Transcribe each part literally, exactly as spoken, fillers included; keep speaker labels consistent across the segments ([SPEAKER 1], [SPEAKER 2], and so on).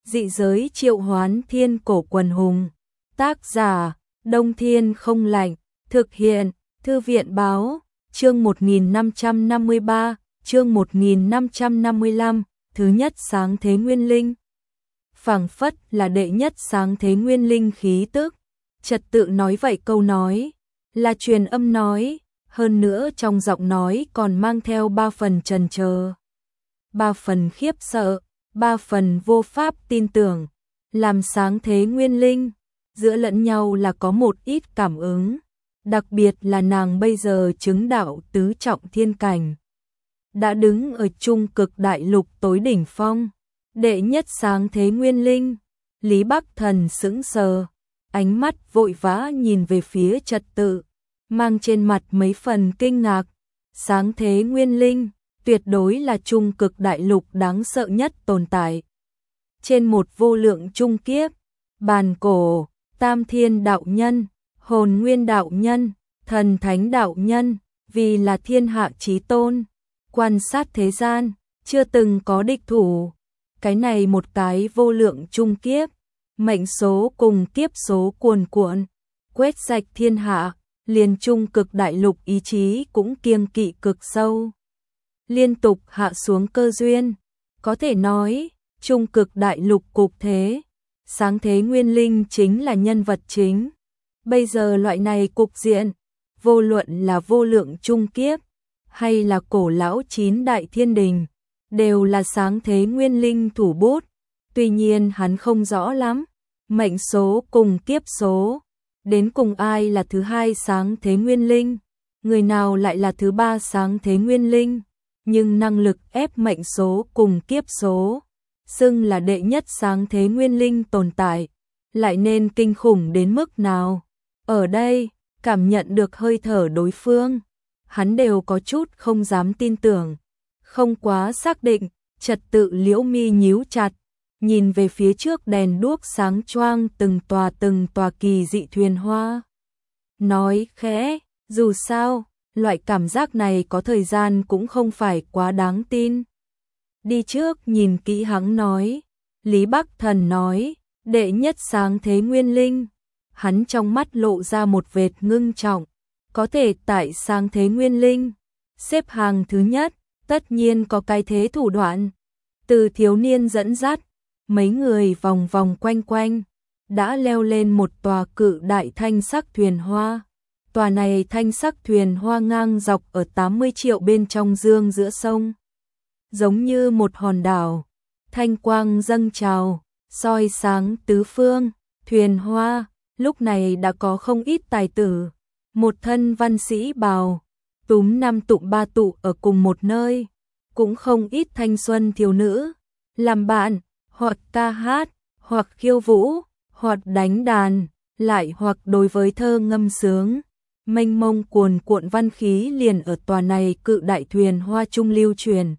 [SPEAKER 1] Dị giới triệu hoán thiên cổ quần hùng. Tác giả, Đông Thiên không lạnh. Thực hiện, Thư viện báo. Chương một nghìn năm trăm năm mươi ba, chương một nghìn năm trăm năm mươi lăm, thứ nhất sáng thế nguyên linh. Phảng phất là đệ nhất sáng thế nguyên linh khí tức. Trật tự nói vậy câu nói, là truyền âm nói, hơn nữa trong giọng nói còn mang theo ba phần trần chờ, ba phần khiếp sợ, ba phần vô pháp tin tưởng. Làm sáng thế nguyên linh, giữa lẫn nhau là có một ít cảm ứng, đặc biệt là nàng bây giờ chứng đạo tứ trọng thiên cảnh, đã đứng ở trung cực đại lục tối đỉnh phong, đệ nhất sáng thế nguyên linh. Lý Bắc Thần sững sờ, ánh mắt vội vã nhìn về phía Trật tự, mang trên mặt mấy phần kinh ngạc. Sáng thế nguyên linh, tuyệt đối là trung cực đại lục đáng sợ nhất tồn tại. Trên một vô lượng trung kiếp, bàn cổ, tam thiên đạo nhân, hồn nguyên đạo nhân, thần thánh đạo nhân, vì là thiên hạ chí tôn, quan sát thế gian, chưa từng có địch thủ. Cái này một cái vô lượng trung kiếp, mệnh số cùng kiếp số cuồn cuộn, quét sạch thiên hạ, liền trung cực đại lục ý chí cũng kiêng kỵ cực sâu. Liên tục hạ xuống cơ duyên, có thể nói, trung cực đại lục cục thế, sáng thế nguyên linh chính là nhân vật chính. Bây giờ loại này cục diện, vô luận là vô lượng trung kiếp, hay là cổ lão chín đại thiên đình, đều là sáng thế nguyên linh thủ bút. Tuy nhiên hắn không rõ lắm, mệnh số cùng kiếp số, đến cùng ai là thứ hai sáng thế nguyên linh, người nào lại là thứ ba sáng thế nguyên linh, nhưng năng lực ép mệnh số cùng kiếp số, xưng là đệ nhất sáng thế nguyên linh tồn tại, lại nên kinh khủng đến mức nào. Ở đây, cảm nhận được hơi thở đối phương, hắn đều có chút không dám tin tưởng, không quá xác định. Trật tự liễu mi nhíu chặt, nhìn về phía trước đèn đuốc sáng choang từng tòa từng tòa kỳ dị thuyền hoa. Nói khẽ, dù sao, loại cảm giác này có thời gian cũng không phải quá đáng tin. Đi trước nhìn kỹ hắn nói, Lý Bắc Thần nói, đệ nhất sáng thế nguyên linh. Hắn trong mắt lộ ra một vệt ngưng trọng, có thể tại sáng thế nguyên linh, xếp hàng thứ nhất, tất nhiên có cái thế thủ đoạn. Từ thiếu niên dẫn dắt, mấy người vòng vòng quanh quanh, đã leo lên một tòa cự đại thanh sắc thuyền hoa. Tòa này thanh sắc thuyền hoa ngang dọc ở tám mươi triệu bên trong dương giữa sông, giống như một hòn đảo, thanh quang dâng trào, soi sáng tứ phương. Thuyền hoa lúc này đã có không ít tài tử, một thân văn sĩ bào, túm năm tụm ba tụ ở cùng một nơi, cũng không ít thanh xuân thiếu nữ, làm bạn, hoặc ca hát, hoặc khiêu vũ, hoặc đánh đàn, lại hoặc đối với thơ ngâm sướng. Mênh mông cuồn cuộn văn khí liền ở tòa này cự đại thuyền hoa trung lưu truyền,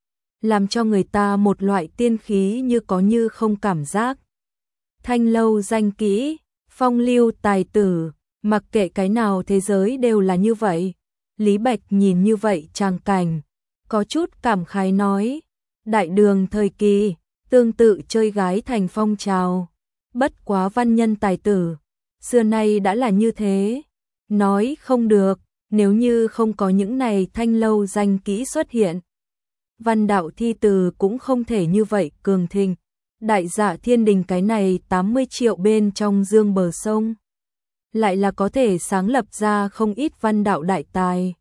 [SPEAKER 1] làm cho người ta một loại tiên khí như có như không cảm giác. Thanh lâu danh kỹ, phong lưu tài tử, mặc kệ cái nào thế giới đều là như vậy. Lý Bạch nhìn như vậy tràng cảnh, có chút cảm khái nói, đại đường thời kỳ, tương tự chơi gái thành phong trào, bất quá văn nhân tài tử, xưa nay đã là như thế. Nói không được, nếu như không có những này thanh lâu danh kỹ xuất hiện, văn đạo thi từ cũng không thể như vậy cường thịnh. Đại dạ thiên đình cái này tám mươi triệu bên trong dương bờ sông, lại là có thể sáng lập ra không ít văn đạo đại tài.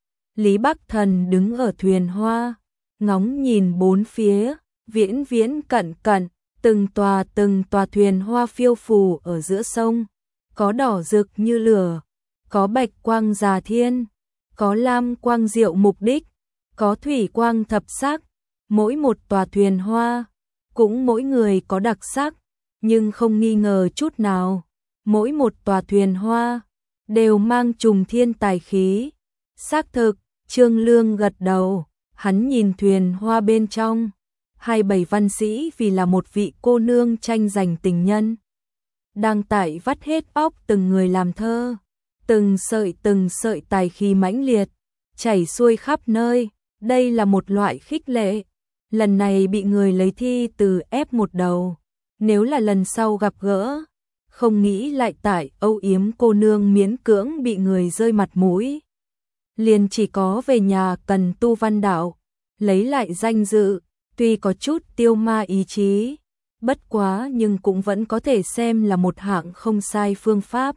[SPEAKER 1] Lý Bắc Thần đứng ở thuyền hoa, ngóng nhìn bốn phía, viễn viễn cận cận, từng tòa từng tòa thuyền hoa phiêu phù ở giữa sông, có đỏ rực như lửa, có bạch quang già thiên, có lam quang diệu mục đích, có thủy quang thập sắc. Mỗi một tòa thuyền hoa, cũng mỗi người có đặc sắc, nhưng không nghi ngờ chút nào, mỗi một tòa thuyền hoa đều mang trùng thiên tài khí. Xác thực, Trương Lương gật đầu, hắn nhìn thuyền hoa bên trong, hai bảy văn sĩ vì là một vị cô nương tranh giành tình nhân, đang tại vắt hết óc từng người làm thơ, từng sợi từng sợi tài khí mãnh liệt, chảy xuôi khắp nơi. Đây là một loại khích lệ, lần này bị người lấy thi từ ép một đầu, Nếu là lần sau gặp gỡ, không nghĩ lại tại âu yếm cô nương miễn cưỡng bị người rơi mặt mũi. Liền chỉ có về nhà cần tu văn đạo, lấy lại danh dự, tuy có chút tiêu ma ý chí, bất quá nhưng cũng vẫn có thể xem là một hạng không sai phương pháp.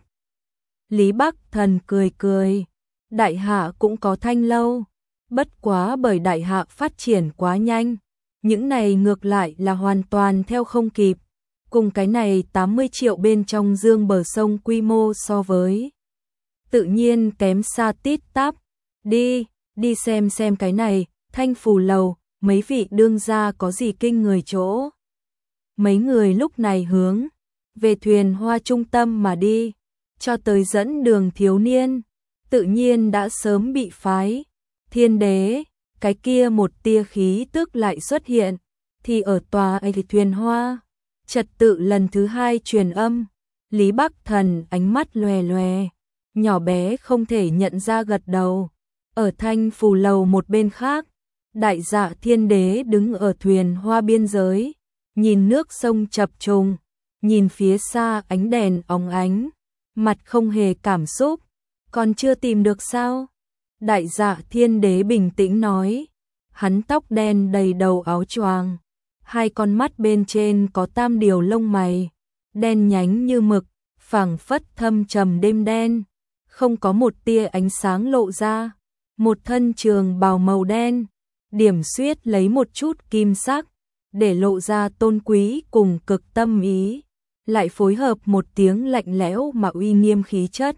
[SPEAKER 1] Lý Bắc Thần cười cười, đại hạ cũng có thanh lâu, bất quá bởi đại hạ phát triển quá nhanh, những này ngược lại là hoàn toàn theo không kịp, cùng cái này tám mươi triệu bên trong dương bờ sông quy mô so với. Tự nhiên kém xa tít tắp, đi, đi xem xem cái này, Thanh Phù Lầu, mấy vị đương gia có gì kinh người chỗ. Mấy người lúc này hướng về thuyền hoa trung tâm mà đi, cho tới dẫn đường thiếu niên, tự nhiên đã sớm bị phái. Thiên đế, cái kia một tia khí tức lại xuất hiện, thì ở tòa ấy thuyền hoa, trật tự lần thứ hai truyền âm, Lý Bắc Thần ánh mắt lòe lòe, nhỏ bé không thể nhận ra gật đầu. Ở Thanh Phù Lầu một bên khác, đại dạ thiên đế đứng ở thuyền hoa biên giới, nhìn nước sông chập trùng, nhìn phía xa ánh đèn óng ánh, mặt không hề cảm xúc, còn chưa tìm được sao? Đại dạ thiên đế bình tĩnh nói, hắn tóc đen đầy đầu áo choàng, hai con mắt bên trên có tam điều lông mày, đen nhánh như mực, phảng phất thâm trầm đêm đen, không có một tia ánh sáng lộ ra, một thân trường bào màu đen, điểm xuyết lấy một chút kim sắc, để lộ ra tôn quý cùng cực tâm ý, lại phối hợp một tiếng lạnh lẽo mà uy nghiêm khí chất,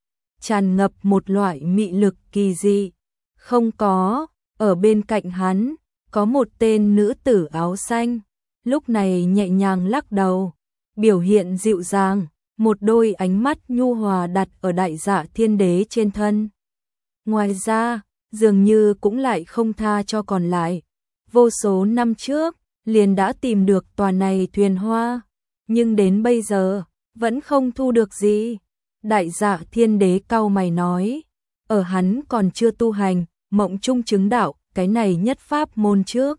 [SPEAKER 1] tràn ngập một loại mị lực kỳ dị. Không có, ở bên cạnh hắn, có một tên nữ tử áo xanh, lúc này nhẹ nhàng lắc đầu, biểu hiện dịu dàng, một đôi ánh mắt nhu hòa đặt ở đại dạ thiên đế trên thân. Ngoài ra, dường như cũng lại không tha cho còn lại. Vô số năm trước, liền đã tìm được tòa này thuyền hoa, nhưng đến bây giờ, vẫn không thu được gì. Đại dạ thiên đế cau mày nói, ở hắn còn chưa tu hành, mộng trung chứng đạo, cái này nhất pháp môn trước.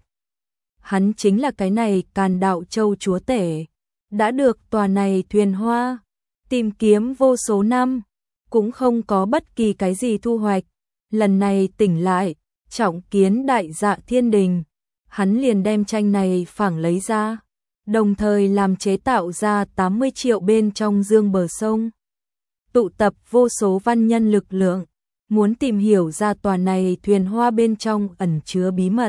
[SPEAKER 1] Hắn chính là cái này Càn Đạo Châu chúa tể, đã được tòa này thuyền hoa, tìm kiếm vô số năm, cũng không có bất kỳ cái gì thu hoạch. Lần này tỉnh lại, trọng kiến đại dạ thiên đình, hắn liền đem tranh này phảng lấy ra, đồng thời làm chế tạo ra tám mươi triệu bên trong dương bờ sông. Tụ tập vô số văn nhân lực lượng, muốn tìm hiểu ra tòa này thuyền hoa bên trong ẩn chứa bí mật.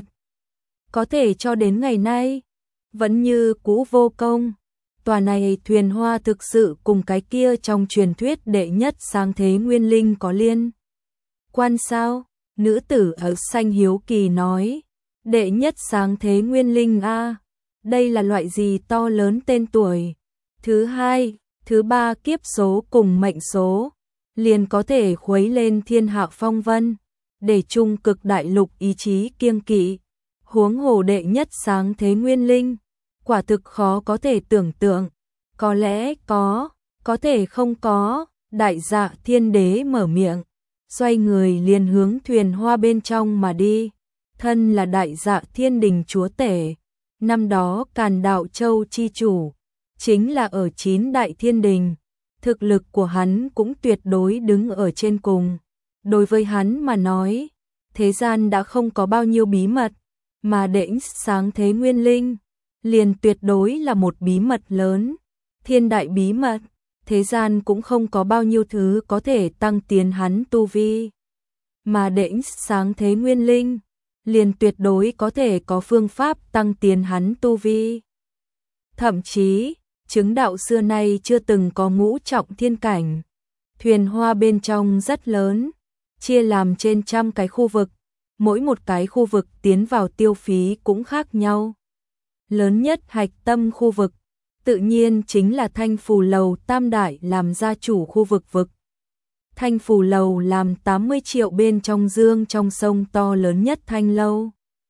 [SPEAKER 1] Có thể cho đến ngày nay, vẫn như cũ vô công. Tòa này thuyền hoa thực sự cùng cái kia trong truyền thuyết đệ nhất sáng thế nguyên linh có liên quan sao? Nữ tử áo xanh hiếu kỳ nói, đệ nhất sáng thế nguyên linh a, đây là loại gì to lớn tên tuổi? Thứ hai, thứ ba kiếp số cùng mệnh số, liền có thể khuấy lên thiên hạ phong vân, để trung cực đại lục ý chí kiêng kỵ. Huống hồ đệ nhất sáng thế nguyên linh, quả thực khó có thể tưởng tượng, có lẽ có, có thể không có. Đại dạ thiên đế mở miệng, xoay người liền hướng thuyền hoa bên trong mà đi. Thân là đại dạ thiên đình chúa tể, năm đó Càn Đạo Châu chi chủ, chính là ở chín đại thiên đình, thực lực của hắn cũng tuyệt đối đứng ở trên cùng. Đối với hắn mà nói, thế gian đã không có bao nhiêu bí mật, mà đệ sáng thế nguyên linh, liền tuyệt đối là một bí mật lớn, thiên đại bí mật, thế gian cũng không có bao nhiêu thứ có thể tăng tiến hắn tu vi. Mà đệ sáng thế nguyên linh, liền tuyệt đối có thể có phương pháp tăng tiến hắn tu vi. Thậm chí, chứng đạo xưa nay chưa từng có ngũ trọng thiên cảnh. Thuyền hoa bên trong rất lớn, chia làm trên trăm cái khu vực, mỗi một cái khu vực tiến vào tiêu phí cũng khác nhau. Lớn nhất hạch tâm khu vực, tự nhiên chính là Thanh Phù Lầu Tam Đại làm gia chủ khu vực vực. Thanh Phù Lầu làm tám mươi triệu bên trong dương trong sông to lớn nhất thanh lâu.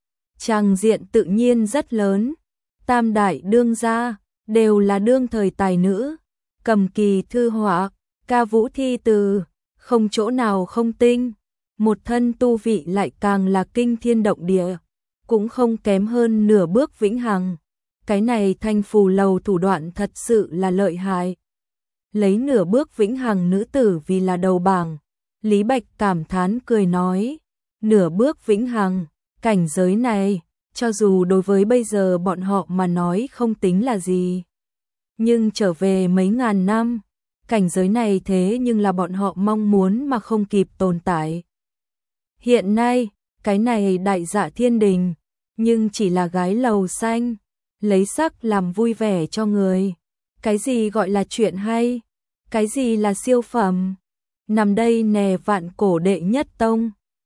[SPEAKER 1] Tràng diện tự nhiên rất lớn, Tam Đại đương gia, đều là đương thời tài nữ, cầm kỳ thư họa, ca vũ thi từ, không chỗ nào không tinh. Một thân tu vị lại càng là kinh thiên động địa, cũng không kém hơn nửa bước vĩnh hằng. cái này Thanh Phù Lầu thủ đoạn thật sự là lợi hại. Lấy nửa bước vĩnh hằng nữ tử vì là đầu bảng, Lý Bạch cảm thán cười nói, nửa bước vĩnh hằng, cảnh giới này, cho dù đối với bây giờ bọn họ mà nói không tính là gì. Nhưng trở về mấy ngàn năm, cảnh giới này thế nhưng là bọn họ mong muốn mà không kịp tồn tại. Hiện nay, cái này Đại Dạ Thiên Đình, nhưng chỉ là gái lầu xanh, lấy sắc làm vui vẻ cho người. Cái gì gọi là chuyện hay? Cái gì là siêu phẩm? Nằm đây nè vạn cổ đệ nhất tông.